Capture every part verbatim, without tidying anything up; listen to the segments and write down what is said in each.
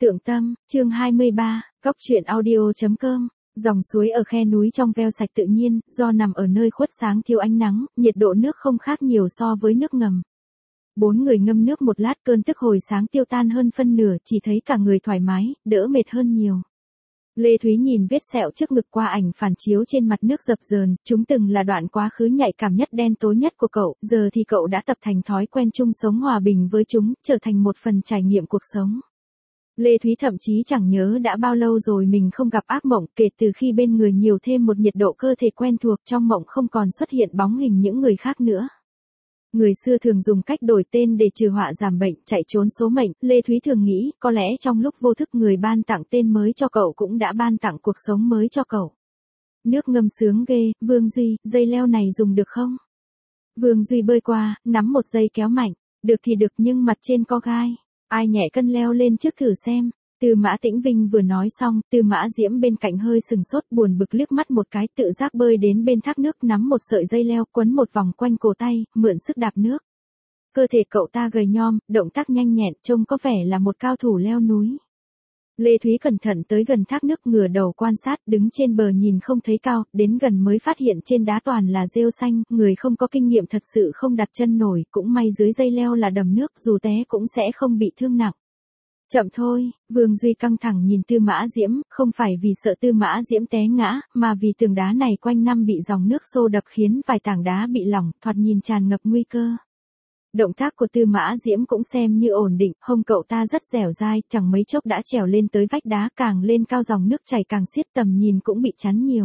Tượng Tâm, chương hai mươi ba, Góc truyện audio.com. Dòng suối ở khe núi trong veo sạch tự nhiên, do nằm ở nơi khuất sáng thiếu ánh nắng, nhiệt độ nước không khác nhiều so với nước ngầm. Bốn người ngâm nước một lát, cơn tức hồi sáng tiêu tan hơn phân nửa, chỉ thấy cả người thoải mái, đỡ mệt hơn nhiều. Lê Thúy nhìn vết sẹo trước ngực qua ảnh phản chiếu trên mặt nước dập dờn, chúng từng là đoạn quá khứ nhạy cảm nhất đen tối nhất của cậu, giờ thì cậu đã tập thành thói quen chung sống hòa bình với chúng, trở thành một phần trải nghiệm cuộc sống. Lê Thúy thậm chí chẳng nhớ đã bao lâu rồi mình không gặp ác mộng, kể từ khi bên người nhiều thêm một nhiệt độ cơ thể quen thuộc, trong mộng không còn xuất hiện bóng hình những người khác nữa. Người xưa thường dùng cách đổi tên để trừ họa giảm bệnh, chạy trốn số mệnh, Lê Thúy thường nghĩ, có lẽ trong lúc vô thức người ban tặng tên mới cho cậu cũng đã ban tặng cuộc sống mới cho cậu. Nước ngâm sướng ghê, Vương Duy, dây leo này dùng được không? Vương Duy bơi qua, nắm một dây kéo mạnh, được thì được nhưng mặt trên có gai. Ai nhẹ cân leo lên trước thử xem. Tư Mã Tĩnh Vinh vừa nói xong, Tư Mã Diễm bên cạnh hơi sừng sốt, buồn bực liếc mắt một cái, tự giác bơi đến bên thác nước, nắm một sợi dây leo, quấn một vòng quanh cổ tay, mượn sức đạp nước. Cơ thể cậu ta gầy nhom, động tác nhanh nhẹn, trông có vẻ là một cao thủ leo núi. Lê Thúy cẩn thận tới gần thác nước, ngửa đầu quan sát, đứng trên bờ nhìn không thấy cao, đến gần mới phát hiện trên đá toàn là rêu xanh, người không có kinh nghiệm thật sự không đặt chân nổi, cũng may dưới dây leo là đầm nước, dù té cũng sẽ không bị thương nặng. Chậm thôi, Vương Duy căng thẳng nhìn Tư Mã Diễm, không phải vì sợ Tư Mã Diễm té ngã, mà vì tường đá này quanh năm bị dòng nước xô đập khiến vài tảng đá bị lỏng, thoạt nhìn tràn ngập nguy cơ. Động tác của Tư Mã Diễm cũng xem như ổn định, hông cậu ta rất dẻo dai, chẳng mấy chốc đã trèo lên tới vách đá, càng lên cao dòng nước chảy càng xiết, tầm nhìn cũng bị chắn nhiều.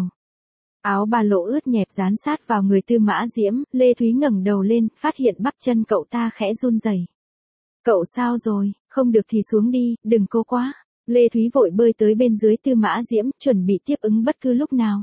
Áo ba lỗ ướt nhẹp dán sát vào người Tư Mã Diễm, Lê Thúy ngẩng đầu lên, phát hiện bắp chân cậu ta khẽ run rẩy. Cậu sao rồi, không được thì xuống đi, đừng cố quá. Lê Thúy vội bơi tới bên dưới Tư Mã Diễm, chuẩn bị tiếp ứng bất cứ lúc nào.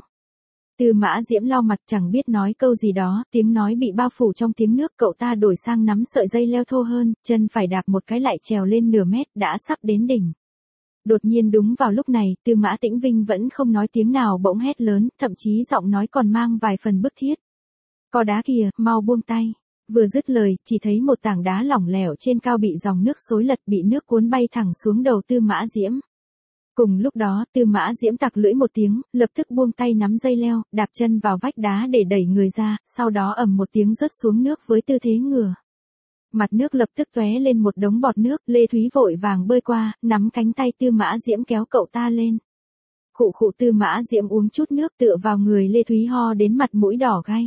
Tư Mã Diễm lau mặt chẳng biết nói câu gì đó, tiếng nói bị bao phủ trong tiếng nước, cậu ta đổi sang nắm sợi dây leo thô hơn, chân phải đạp một cái lại trèo lên nửa mét, đã sắp đến đỉnh. Đột nhiên đúng vào lúc này, Tư Mã Tĩnh Vinh vẫn không nói tiếng nào bỗng hét lớn, thậm chí giọng nói còn mang vài phần bức thiết. Có đá kìa, mau buông tay. Vừa dứt lời, chỉ thấy một tảng đá lỏng lẻo trên cao bị dòng nước xối lật, bị nước cuốn bay thẳng xuống đầu Tư Mã Diễm. Cùng lúc đó, Tư Mã Diễm tặc lưỡi một tiếng, lập tức buông tay nắm dây leo, đạp chân vào vách đá để đẩy người ra, sau đó ầm một tiếng rớt xuống nước với tư thế ngửa. Mặt nước lập tức tóe lên một đống bọt nước, Lê Thúy vội vàng bơi qua, nắm cánh tay Tư Mã Diễm kéo cậu ta lên. Khụ khụ, Tư Mã Diễm uống chút nước tựa vào người Lê Thúy ho đến mặt mũi đỏ gay.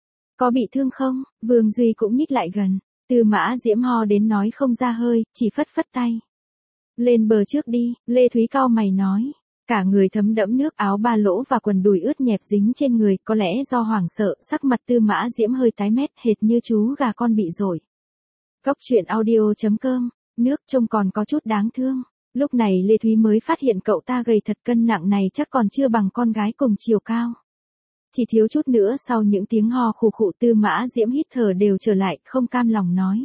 Có bị thương không? Vương Duy cũng nhích lại gần. Tư Mã Diễm ho đến nói không ra hơi, chỉ phất phất tay. Lên bờ trước đi, Lê Thúy cau mày nói. Cả người thấm đẫm nước, áo ba lỗ và quần đùi ướt nhẹp dính trên người, có lẽ do hoảng sợ, sắc mặt Tư Mã Diễm hơi tái mét, hệt như chú gà con bị dội. Góc truyện audio.com, nước trông còn có chút đáng thương. Lúc này Lê Thúy mới phát hiện cậu ta gầy thật, cân nặng này chắc còn chưa bằng con gái cùng chiều cao. Chỉ thiếu chút nữa, sau những tiếng ho khụ khụ, Tư Mã Diễm hít thở đều trở lại, không cam lòng nói.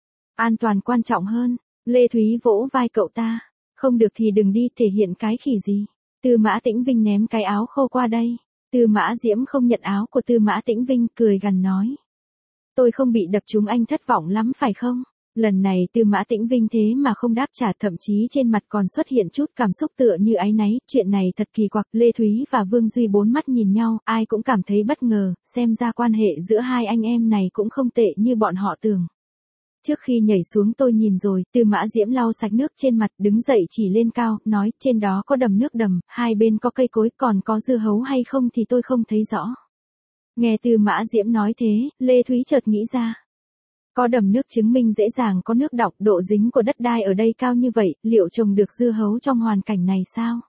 An toàn quan trọng hơn. Lê Thúy vỗ vai cậu ta. Không được thì đừng đi, thể hiện cái khỉ gì. Tư Mã Tĩnh Vinh ném cái áo khô qua đây. Tư Mã Diễm không nhận áo của Tư Mã Tĩnh Vinh, cười gằn nói. Tôi không bị đập trúng anh thất vọng lắm phải không? Lần này Tư Mã Tĩnh Vinh thế mà không đáp trả, thậm chí trên mặt còn xuất hiện chút cảm xúc tựa như áy náy, chuyện này thật kỳ quặc. Lê Thúy và Vương Duy bốn mắt nhìn nhau, ai cũng cảm thấy bất ngờ, xem ra quan hệ giữa hai anh em này cũng không tệ như bọn họ tưởng. Trước khi nhảy xuống tôi nhìn rồi, Tư Mã Diễm lau sạch nước trên mặt, đứng dậy chỉ lên cao, nói, trên đó có đầm nước đầm, hai bên có cây cối, còn có dưa hấu hay không thì tôi không thấy rõ. Nghe Tư Mã Diễm nói thế, Lê Thúy chợt nghĩ ra. Có đầm nước chứng minh dễ dàng có nước đọng, độ dính của đất đai ở đây cao như vậy, liệu trồng được dưa hấu trong hoàn cảnh này sao?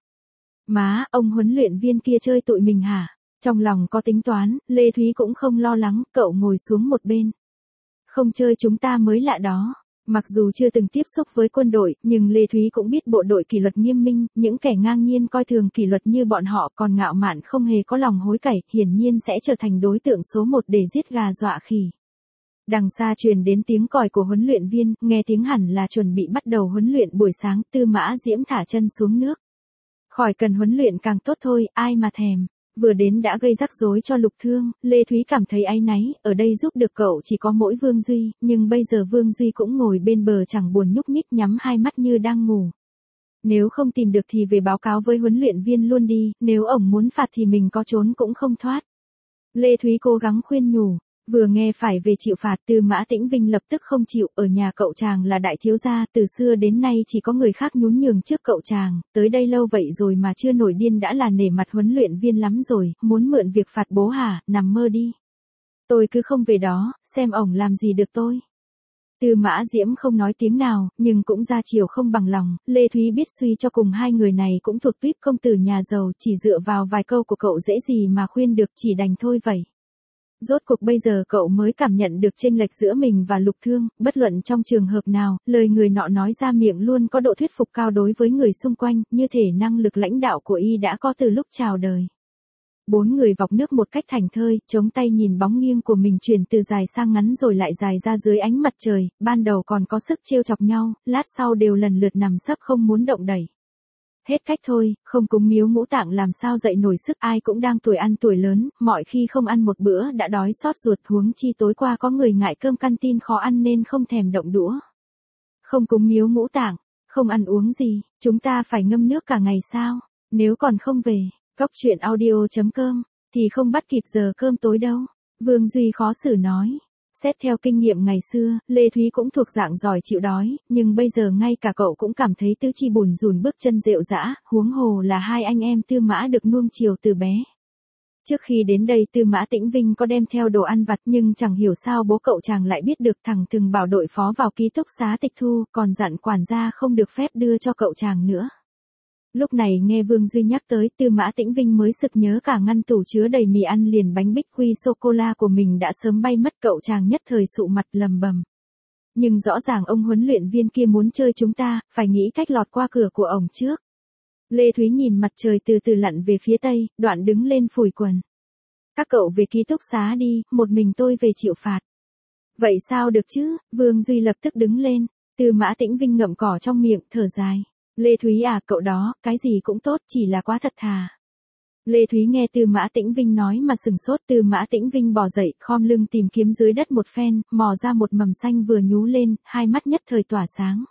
Má, ông huấn luyện viên kia chơi tụi mình hả? Trong lòng có tính toán, Lê Thúy cũng không lo lắng, cậu ngồi xuống một bên. Không chơi chúng ta mới lạ đó. Mặc dù chưa từng tiếp xúc với quân đội, nhưng Lê Thúy cũng biết bộ đội kỷ luật nghiêm minh, những kẻ ngang nhiên coi thường kỷ luật như bọn họ còn ngạo mạn không hề có lòng hối cải, hiển nhiên sẽ trở thành đối tượng số một để giết gà dọa khỉ. Đằng xa truyền đến tiếng còi của huấn luyện viên, nghe tiếng hẳn là chuẩn bị bắt đầu huấn luyện buổi sáng, Tư Mã Diễm thả chân xuống nước. Khỏi cần huấn luyện càng tốt thôi, ai mà thèm. Vừa đến đã gây rắc rối cho Lục Thương, Lê Thúy cảm thấy áy náy, ở đây giúp được cậu chỉ có mỗi Vương Duy, nhưng bây giờ Vương Duy cũng ngồi bên bờ chẳng buồn nhúc nhích, nhắm hai mắt như đang ngủ. Nếu không tìm được thì về báo cáo với huấn luyện viên luôn đi, nếu ổng muốn phạt thì mình có trốn cũng không thoát. Lê Thúy cố gắng khuyên nhủ, vừa nghe phải về chịu phạt, Tư Mã Tĩnh Vinh lập tức không chịu, ở nhà cậu chàng là đại thiếu gia, từ xưa đến nay chỉ có người khác nhún nhường trước cậu chàng, tới đây lâu vậy rồi mà chưa nổi điên đã là nể mặt huấn luyện viên lắm rồi, muốn mượn việc phạt bố hả, nằm mơ đi. Tôi cứ không về đó, xem ổng làm gì được tôi. Tư Mã Diễm không nói tiếng nào, nhưng cũng ra chiều không bằng lòng, Lê Thúy biết suy cho cùng hai người này cũng thuộc tuýp công tử nhà giàu, chỉ dựa vào vài câu của cậu dễ gì mà khuyên được, chỉ đành thôi vậy. Rốt cuộc bây giờ cậu mới cảm nhận được chênh lệch giữa mình và Lục Thương, bất luận trong trường hợp nào, lời người nọ nói ra miệng luôn có độ thuyết phục cao đối với người xung quanh, như thể năng lực lãnh đạo của y đã có từ lúc chào đời. Bốn người vọc nước một cách thành thơi, chống tay nhìn bóng nghiêng của mình chuyển từ dài sang ngắn rồi lại dài ra dưới ánh mặt trời, ban đầu còn có sức trêu chọc nhau, lát sau đều lần lượt nằm sấp không muốn động đẩy. Hết cách thôi, không cúng miếu ngũ tạng làm sao dậy nổi sức, ai cũng đang tuổi ăn tuổi lớn, mọi khi không ăn một bữa đã đói xót ruột, huống chi tối qua có người ngại cơm canteen khó ăn nên không thèm động đũa. Không cúng miếu ngũ tạng, không ăn uống gì, chúng ta phải ngâm nước cả ngày sao, nếu còn không về. Cóc truyện audio chấm com, thì không bắt kịp giờ cơm tối đâu. Vương Duy khó xử nói. Xét theo kinh nghiệm ngày xưa, Lê Thúy cũng thuộc dạng giỏi chịu đói, nhưng bây giờ ngay cả cậu cũng cảm thấy tứ chi bùn rùn bước chân rệu rã, huống hồ là hai anh em Tư Mã được nuông chiều từ bé. Trước khi đến đây Tư Mã Tĩnh Vinh có đem theo đồ ăn vặt nhưng chẳng hiểu sao bố cậu chàng lại biết được, thằng từng bảo đội phó vào ký túc xá tịch thu, còn dặn quản gia không được phép đưa cho cậu chàng nữa. Lúc này nghe Vương Duy nhắc tới, Tư Mã Tĩnh Vinh mới sực nhớ cả ngăn tủ chứa đầy mì ăn liền bánh bích quy sô-cô-la của mình đã sớm bay mất, cậu chàng nhất thời sụ mặt lầm bầm. Nhưng rõ ràng ông huấn luyện viên kia muốn chơi chúng ta, phải nghĩ cách lọt qua cửa của ổng trước. Lê Thúy nhìn mặt trời từ từ lặn về phía tây, đoạn đứng lên phủi quần. Các cậu về ký túc xá đi, một mình tôi về chịu phạt. Vậy sao được chứ, Vương Duy lập tức đứng lên, Tư Mã Tĩnh Vinh ngậm cỏ trong miệng, thở dài. Lê Thúy à, cậu đó, cái gì cũng tốt, chỉ là quá thật thà. Lê Thúy nghe Tư Mã Tĩnh Vinh nói mà sừng sốt, Tư Mã Tĩnh Vinh bò dậy, khom lưng tìm kiếm dưới đất một phen, mò ra một mầm xanh vừa nhú lên, hai mắt nhất thời tỏa sáng.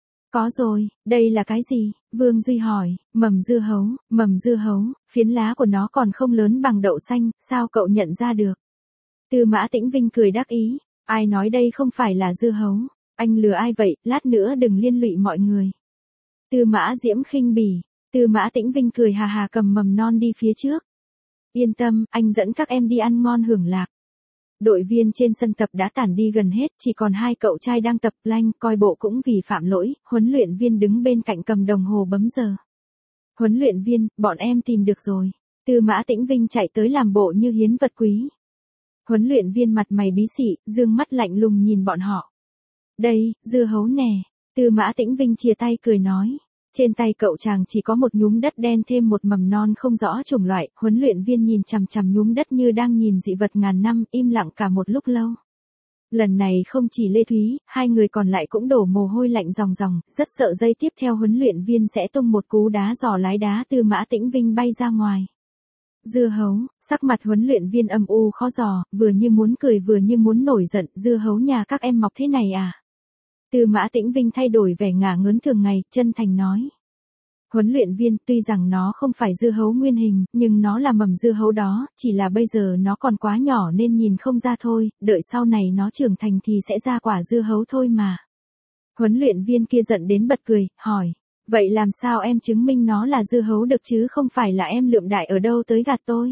Có rồi, đây là cái gì? Vương Duy hỏi, mầm dưa hấu, mầm dưa hấu, phiến lá của nó còn không lớn bằng đậu xanh, sao cậu nhận ra được? Tư Mã Tĩnh Vinh cười đắc ý, ai nói đây không phải là dưa hấu, anh lừa ai vậy, lát nữa đừng liên lụy mọi người. Tư Mã Diễm khinh bỉ, Tư Mã Tĩnh Vinh cười hà hà cầm mầm non đi phía trước. Yên tâm, anh dẫn các em đi ăn ngon hưởng lạc. Đội viên trên sân tập đã tản đi gần hết, chỉ còn hai cậu trai đang tập lanh, coi bộ cũng vì phạm lỗi, huấn luyện viên đứng bên cạnh cầm đồng hồ bấm giờ. Huấn luyện viên, bọn em tìm được rồi. Tư Mã Tĩnh Vinh chạy tới làm bộ như hiến vật quý. Huấn luyện viên mặt mày bí xị, dương mắt lạnh lùng nhìn bọn họ. Đây, dưa hấu nè. Tư Mã Tĩnh Vinh chia tay cười nói. Trên tay cậu chàng chỉ có một nhúm đất đen thêm một mầm non không rõ chủng loại, huấn luyện viên nhìn chằm chằm nhúm đất như đang nhìn dị vật ngàn năm, im lặng cả một lúc lâu. Lần này không chỉ Lê Thúy, hai người còn lại cũng đổ mồ hôi lạnh ròng ròng, rất sợ giây tiếp theo huấn luyện viên sẽ tung một cú đá giò lái đá Tư Mã Tĩnh Vinh bay ra ngoài. Dưa hấu, sắc mặt huấn luyện viên âm u khó dò, vừa như muốn cười vừa như muốn nổi giận, dưa hấu nhà các em mọc thế này à? Tư Mã Tĩnh Vinh thay đổi vẻ ngả ngớn thường ngày, chân thành nói. Huấn luyện viên, tuy rằng nó không phải dưa hấu nguyên hình, nhưng nó là mầm dưa hấu đó, chỉ là bây giờ nó còn quá nhỏ nên nhìn không ra thôi, đợi sau này nó trưởng thành thì sẽ ra quả dưa hấu thôi mà. Huấn luyện viên kia giận đến bật cười, hỏi, vậy làm sao em chứng minh nó là dưa hấu được chứ không phải là em lượm đại ở đâu tới gạt tôi?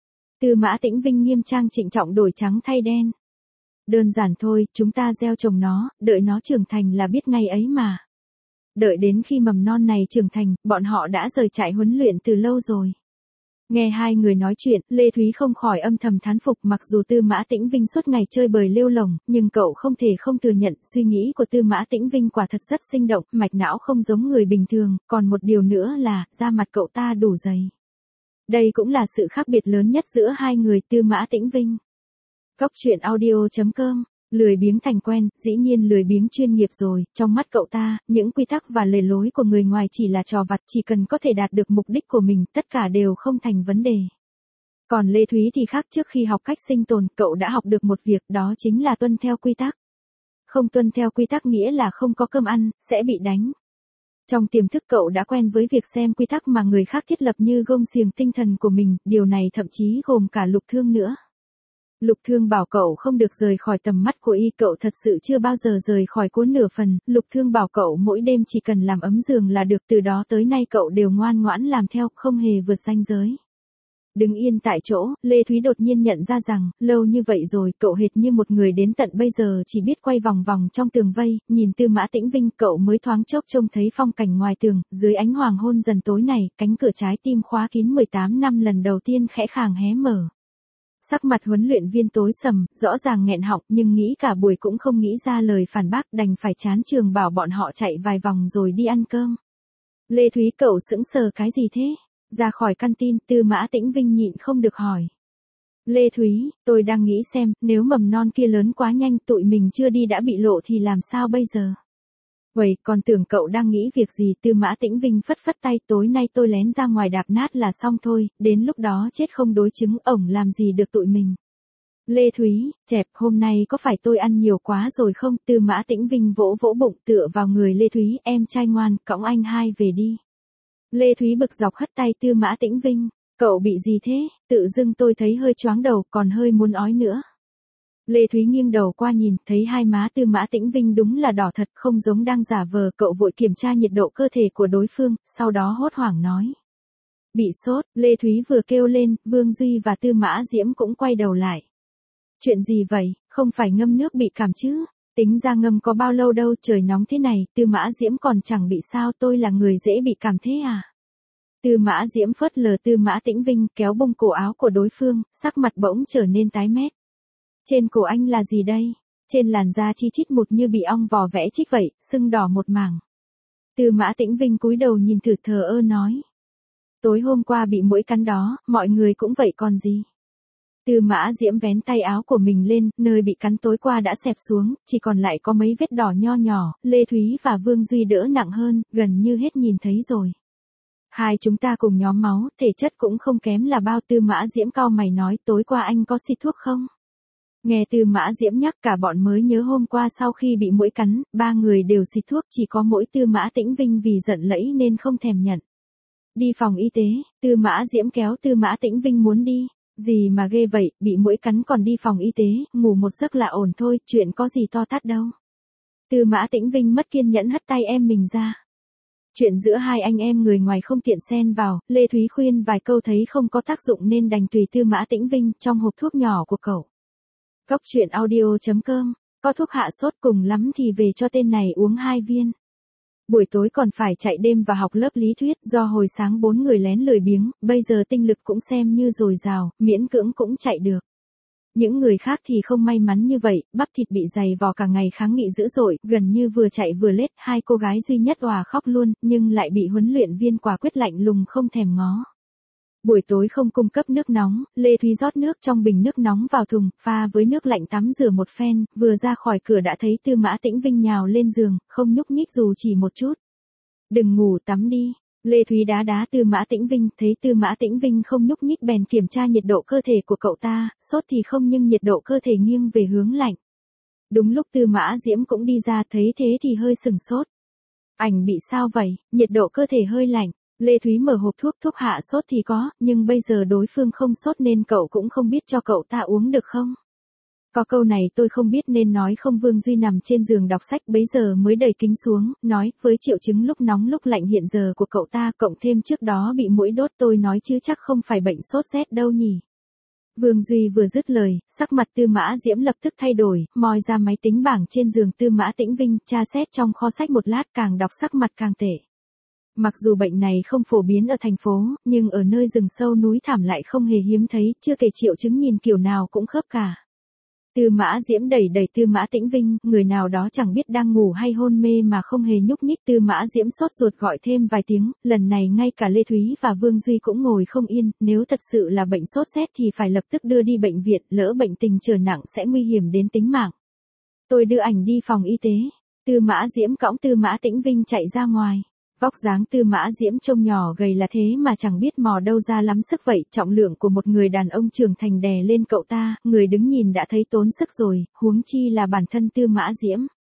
Tư Mã Tĩnh Vinh nghiêm trang trịnh trọng đổi trắng thay đen. Đơn giản thôi, chúng ta gieo trồng nó, đợi nó trưởng thành là biết ngay ấy mà. Đợi đến khi mầm non này trưởng thành, bọn họ đã rời trại huấn luyện từ lâu rồi. Nghe hai người nói chuyện, Lê Thúy không khỏi âm thầm thán phục, mặc dù Tư Mã Tĩnh Vinh suốt ngày chơi bời lêu lổng, nhưng cậu không thể không thừa nhận, suy nghĩ của Tư Mã Tĩnh Vinh quả thật rất sinh động, mạch não không giống người bình thường, còn một điều nữa là, da mặt cậu ta đủ dày. Đây cũng là sự khác biệt lớn nhất giữa hai người Tư Mã Tĩnh Vinh. Cóc truyện audio chấm com, lười biếng thành quen, dĩ nhiên lười biếng chuyên nghiệp rồi, trong mắt cậu ta, những quy tắc và lề lối của người ngoài chỉ là trò vặt, chỉ cần có thể đạt được mục đích của mình, tất cả đều không thành vấn đề. Còn Lê Thúy thì khác, trước khi học cách sinh tồn, cậu đã học được một việc, đó chính là tuân theo quy tắc. Không tuân theo quy tắc nghĩa là không có cơm ăn, sẽ bị đánh. Trong tiềm thức cậu đã quen với việc xem quy tắc mà người khác thiết lập như gông xiềng tinh thần của mình, điều này thậm chí gồm cả Lục Thương nữa. Lục Thương bảo cậu không được rời khỏi tầm mắt của y, cậu thật sự chưa bao giờ rời khỏi cuốn nửa phần. Lục Thương bảo cậu mỗi đêm chỉ cần làm ấm giường là được, từ đó tới nay cậu đều ngoan ngoãn làm theo, không hề vượt ranh giới. Đứng yên tại chỗ, Lê Thúy đột nhiên nhận ra rằng, lâu như vậy rồi, cậu hệt như một người đến tận bây giờ chỉ biết quay vòng vòng trong tường vây, nhìn Tư Mã Tĩnh Vinh, cậu mới thoáng chốc trông thấy phong cảnh ngoài tường, dưới ánh hoàng hôn dần tối này, cánh cửa trái tim khóa kín mười tám năm lần đầu tiên khẽ khàng hé mở. Sắc mặt huấn luyện viên tối sầm, rõ ràng nghẹn họng, nhưng nghĩ cả buổi cũng không nghĩ ra lời phản bác, đành phải chán trường bảo bọn họ chạy vài vòng rồi đi ăn cơm. Lê Thúy, cậu sững sờ cái gì thế? Ra khỏi căn tin, Tư Mã Tĩnh Vinh nhịn không được hỏi. Lê Thúy, tôi đang nghĩ xem, nếu mầm non kia lớn quá nhanh, tụi mình chưa đi đã bị lộ thì làm sao bây giờ? Vậy, còn tưởng cậu đang nghĩ việc gì? Tư Mã Tĩnh Vinh phất phất tay, tối nay tôi lén ra ngoài đạp nát là xong thôi, đến lúc đó chết không đối chứng, ổng làm gì được tụi mình. Lê Thúy, chẹp, hôm nay có phải tôi ăn nhiều quá rồi không? Tư Mã Tĩnh Vinh vỗ vỗ bụng tựa vào người Lê Thúy, em trai ngoan, cõng anh hai về đi. Lê Thúy bực dọc hất tay Tư Mã Tĩnh Vinh, cậu bị gì thế? Tự dưng tôi thấy hơi choáng đầu, còn hơi muốn ói nữa. Lê Thúy nghiêng đầu qua nhìn, thấy hai má Tư Mã Tĩnh Vinh đúng là đỏ thật, không giống đang giả vờ, cậu vội kiểm tra nhiệt độ cơ thể của đối phương, sau đó hốt hoảng nói. Bị sốt, Lê Thúy vừa kêu lên, Vương Duy và Tư Mã Diễm cũng quay đầu lại. Chuyện gì vậy, không phải ngâm nước bị cảm chứ? Tính ra ngâm có bao lâu đâu, trời nóng thế này, Tư Mã Diễm còn chẳng bị sao, tôi là người dễ bị cảm thế à? Tư Mã Diễm phớt lờ Tư Mã Tĩnh Vinh, kéo bông cổ áo của đối phương, sắc mặt bỗng trở nên tái mét. Trên cổ anh là gì đây? Trên làn da chi chít một như bị ong vò vẽ chích vậy, sưng đỏ một mảng. Tư Mã Tĩnh Vinh cúi đầu nhìn thử thờ ơ nói. Tối hôm qua bị muỗi cắn đó, mọi người cũng vậy còn gì. Tư Mã Diễm vén tay áo của mình lên, nơi bị cắn tối qua đã xẹp xuống, chỉ còn lại có mấy vết đỏ nho nhỏ, Lê Thúy và Vương Duy đỡ nặng hơn, gần như hết nhìn thấy rồi. Hai chúng ta cùng nhóm máu, thể chất cũng không kém là bao. Tư Mã Diễm cau mày nói, tối qua anh có xịt thuốc không? Nghe Tư Mã Diễm nhắc cả bọn mới nhớ hôm qua sau khi bị muỗi cắn, ba người đều xịt thuốc, chỉ có mỗi Tư Mã Tĩnh Vinh vì giận lẫy nên không thèm nhận. Đi phòng y tế, Tư Mã Diễm kéo Tư Mã Tĩnh Vinh muốn đi. Gì mà ghê vậy, bị muỗi cắn còn đi phòng y tế, ngủ một giấc là ổn thôi, chuyện có gì to tát đâu. Tư Mã Tĩnh Vinh mất kiên nhẫn hất tay em mình ra. Chuyện giữa hai anh em người ngoài không tiện xen vào, Lê Thúy khuyên vài câu thấy không có tác dụng nên đành tùy Tư Mã Tĩnh Vinh trong hộp thuốc nhỏ của cậu. Cốc truyện audio chấm com, có thuốc hạ sốt cùng lắm thì về cho tên này uống hai viên. Buổi tối còn phải chạy đêm và học lớp lý thuyết, do hồi sáng bốn người lén lười biếng, bây giờ tinh lực cũng xem như dồi dào, miễn cưỡng cũng chạy được. Những người khác thì không may mắn như vậy, bắp thịt bị dày vò cả ngày kháng nghị dữ dội, gần như vừa chạy vừa lết, hai cô gái duy nhất òa khóc luôn, nhưng lại bị huấn luyện viên quả quyết lạnh lùng không thèm ngó. Buổi tối không cung cấp nước nóng, Lê Thúy rót nước trong bình nước nóng vào thùng, pha với nước lạnh tắm rửa một phen, vừa ra khỏi cửa đã thấy Tư Mã Tĩnh Vinh nhào lên giường, không nhúc nhích dù chỉ một chút. Đừng ngủ, tắm đi. Lê Thúy đá đá Tư Mã Tĩnh Vinh, thấy Tư Mã Tĩnh Vinh không nhúc nhích bèn kiểm tra nhiệt độ cơ thể của cậu ta, sốt thì không nhưng nhiệt độ cơ thể nghiêng về hướng lạnh. Đúng lúc Tư Mã Diễm cũng đi ra thấy thế thì hơi sừng sốt. Ảnh bị sao vậy, nhiệt độ cơ thể hơi lạnh. Lê Thúy mở hộp thuốc, thuốc hạ sốt thì có, nhưng bây giờ đối phương không sốt nên cậu cũng không biết cho cậu ta uống được không. Có câu này tôi không biết nên nói không. Vương Duy nằm trên giường đọc sách bấy giờ mới đẩy kính xuống, nói, với triệu chứng lúc nóng lúc lạnh hiện giờ của cậu ta, cộng thêm trước đó bị muỗi đốt, tôi nói chứ chắc không phải bệnh sốt rét đâu nhỉ. Vương Duy vừa dứt lời, sắc mặt Tư Mã Diễm lập tức thay đổi, moi ra máy tính bảng trên giường Tư Mã Tĩnh Vinh, tra xét trong kho sách một lát, càng đọc sắc mặt càng tệ. Mặc dù bệnh này không phổ biến ở thành phố, nhưng ở nơi rừng sâu núi thẳm lại không hề hiếm thấy, chưa kể triệu chứng nhìn kiểu nào cũng khớp cả. Tư Mã Diễm đẩy đẩy Tư Mã Tĩnh Vinh, người nào đó chẳng biết đang ngủ hay hôn mê mà không hề nhúc nhích. Tư Mã Diễm sốt ruột gọi thêm vài tiếng, lần này ngay cả Lê Thúy và Vương Duy cũng ngồi không yên, nếu thật sự là bệnh sốt rét thì phải lập tức đưa đi bệnh viện, lỡ bệnh tình trở nặng sẽ nguy hiểm đến tính mạng. Tôi đưa ảnh đi phòng y tế. Tư Mã Diễm cõng Tư Mã Tĩnh Vinh chạy ra ngoài. Vóc dáng Tư Mã Diễm trông nhỏ gầy là thế mà chẳng biết mò đâu ra lắm sức vậy, trọng lượng của một người đàn ông trưởng thành đè lên cậu ta, người đứng nhìn đã thấy tốn sức rồi, huống chi là bản thân Tư Mã Diễm.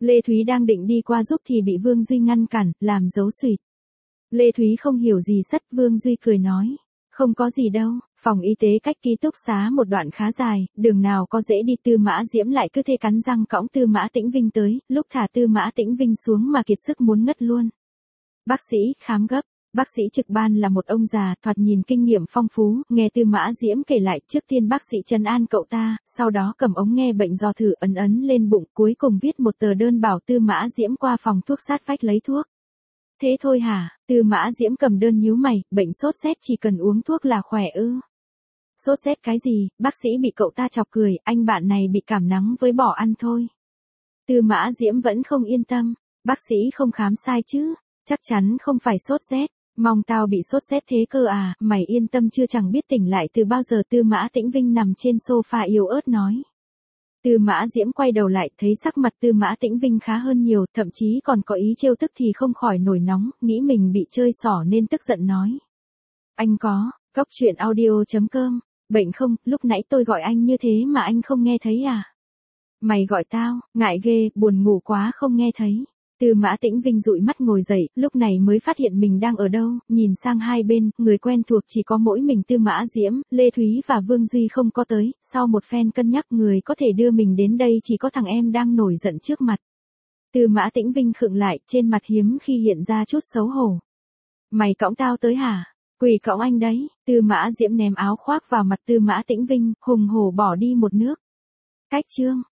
Lê Thúy đang định đi qua giúp thì bị Vương Duy ngăn cản, làm dấu xụyt. Lê Thúy không hiểu gì sất, Vương Duy cười nói. Không có gì đâu, phòng y tế cách ký túc xá một đoạn khá dài, đường nào có dễ đi. Tư Mã Diễm lại cứ thế cắn răng cõng Tư Mã Tĩnh Vinh tới, lúc thả Tư Mã Tĩnh Vinh xuống mà kiệt sức muốn ngất luôn. Bác sĩ khám gấp. Bác sĩ trực ban là một ông già, thoạt nhìn kinh nghiệm phong phú, nghe Tư Mã Diễm kể lại, trước tiên bác sĩ trấn an cậu ta, sau đó cầm ống nghe bệnh dò thử ấn ấn lên bụng, cuối cùng viết một tờ đơn bảo Tư Mã Diễm qua phòng thuốc sát vách lấy thuốc. Thế thôi hả? Tư Mã Diễm cầm đơn nhíu mày, bệnh sốt rét chỉ cần uống thuốc là khỏe ư? Sốt rét cái gì? Bác sĩ bị cậu ta chọc cười, anh bạn này bị cảm nắng với bỏ ăn thôi. Tư Mã Diễm vẫn không yên tâm, bác sĩ không khám sai chứ, chắc chắn không phải sốt rét. Mong tao bị sốt rét thế cơ à, mày yên tâm chưa, chẳng biết tỉnh lại từ bao giờ. Tư Mã Tĩnh Vinh nằm trên sofa yếu ớt nói. Tư Mã Diễm quay đầu lại, thấy sắc mặt Tư Mã Tĩnh Vinh khá hơn nhiều, thậm chí còn có ý trêu tức thì không khỏi nổi nóng, nghĩ mình bị chơi xỏ nên tức giận nói. Anh có, Cốc truyện audio chấm com, bệnh không, lúc nãy tôi gọi anh như thế mà anh không nghe thấy à? Mày gọi tao, ngại ghê, buồn ngủ quá không nghe thấy. Tư Mã Tĩnh Vinh dụi mắt ngồi dậy, lúc này mới phát hiện mình đang ở đâu, nhìn sang hai bên, người quen thuộc chỉ có mỗi mình Tư Mã Diễm, Lê Thúy và Vương Duy không có tới, sau một phen cân nhắc người có thể đưa mình đến đây chỉ có thằng em đang nổi giận trước mặt. Tư Mã Tĩnh Vinh khựng lại, trên mặt hiếm khi hiện ra chút xấu hổ. Mày cõng tao tới hả? Quỳ cõng anh đấy. Tư Mã Diễm ném áo khoác vào mặt Tư Mã Tĩnh Vinh, hùng hổ bỏ đi một nước. Cách chương.